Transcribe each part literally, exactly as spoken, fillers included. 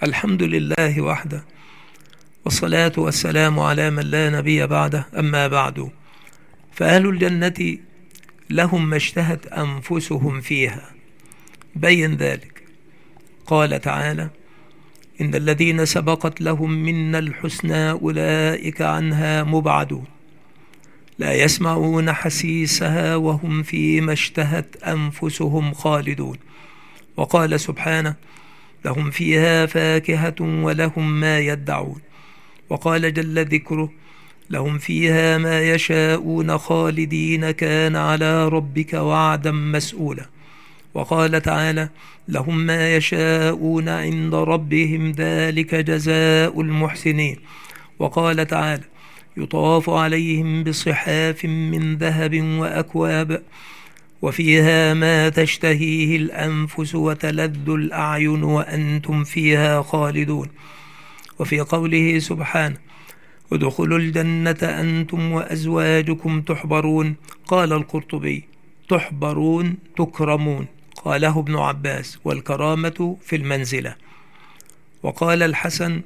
الحمد لله وحده، والصلاة والسلام على من لا نبي بعده. أما بعد، فأهل الجنة لهم ما اشتهت أنفسهم فيها. بين ذلك قال تعالى: إن الذين سبقت لهم منا الحسنى أولئك عنها مبعدون، لا يسمعون حسيسها وهم فيما اشتهت أنفسهم خالدون. وقال سبحانه: لهم فيها فاكهة ولهم ما يدعون. وقال جل ذكره: لهم فيها ما يشاءون خالدين كان على ربك وعدا مسؤولا. وقال تعالى: لهم ما يشاءون عند ربهم ذلك جزاء المحسنين. وقال تعالى: يطاف عليهم بصحاف من ذهب وأكواب وفيها ما تشتهيه الأنفس وتلذ الأعين وأنتم فيها خالدون. وفي قوله سبحانه: ادخلوا الجنة أنتم وأزواجكم تحبرون. قال القرطبي: تحبرون تكرمون، قاله ابن عباس: والكرامة في المنزلة. وقال الحسن: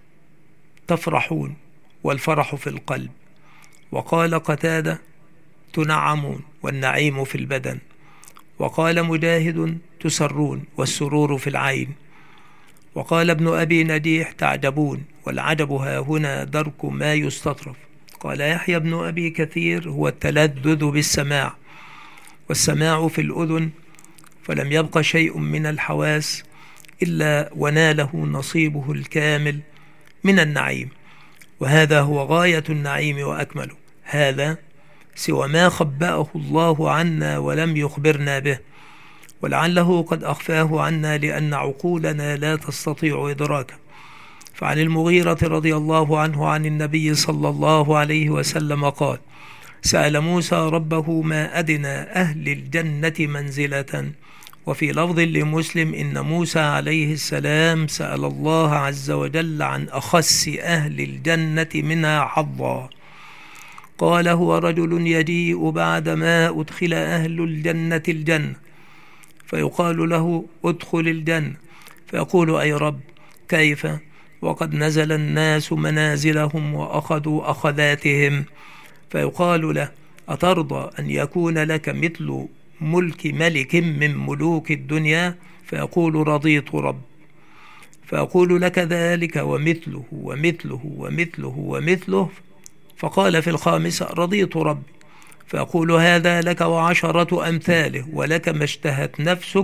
تفرحون، والفرح في القلب. وقال قتادة: تنعمون، والنعيم في البدن. وقال مجاهد: تسرون، والسرور في العين. وقال ابن أبي نجيح: تعجبون، والعجب ها هنا درك ما يستطرف. قال يحيى بن أبي كثير: هو التلذذ بالسماع، والسماع في الأذن، فلم يبق شيء من الحواس إلا وناله نصيبه الكامل من النعيم، وهذا هو غاية النعيم وأكمله. هذا سوى ما خبأه الله عنا ولم يخبرنا به، ولعله قد أخفاه عنا لأن عقولنا لا تستطيع إدراكه. فعن المغيرة رضي الله عنه عن النبي صلى الله عليه وسلم قال: سأل موسى ربه ما أدنى أهل الجنة منزلة. وفي لفظ لمسلم: إن موسى عليه السلام سأل الله عز وجل عن أخس أهل الجنة منها حظا. قال: هو رجل يجيء بعدما أدخل أهل الجنة الجنة، فيقال له: ادخل الجنة، فيقول: أي رب، كيف وقد نزل الناس منازلهم وأخذوا أخذاتهم؟ فيقال له: أترضى أن يكون لك مثل ملك ملك من ملوك الدنيا؟ فيقول: رضيت رب. فيقول: لك ذلك ومثله ومثله ومثله ومثله. فقال في الخامسة: رضيت رب. فيقول: هذا لك وعشرة أمثاله، ولك ما اشتهت نفسك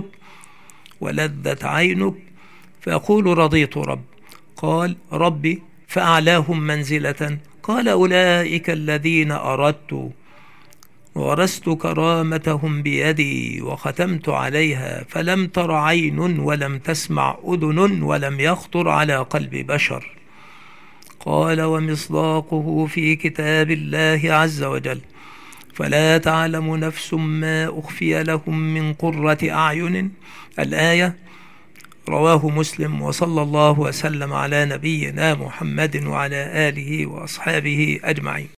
ولذت عينك. فيقول: رضيت رب. قال: ربي، فأعلاهم منزلة. قال: أولئك الذين أردت، ورست كرامتهم بيدي وختمت عليها، فلم تر عين ولم تسمع أذن ولم يخطر على قلب بشر. قال: ومصداقه في كتاب الله عز وجل: فلا تعلم نفس ما أخفي لهم من قرة أعين. الآية. رواه مسلم. وصلى الله وسلم على نبينا محمد وعلى آله وأصحابه أجمعين.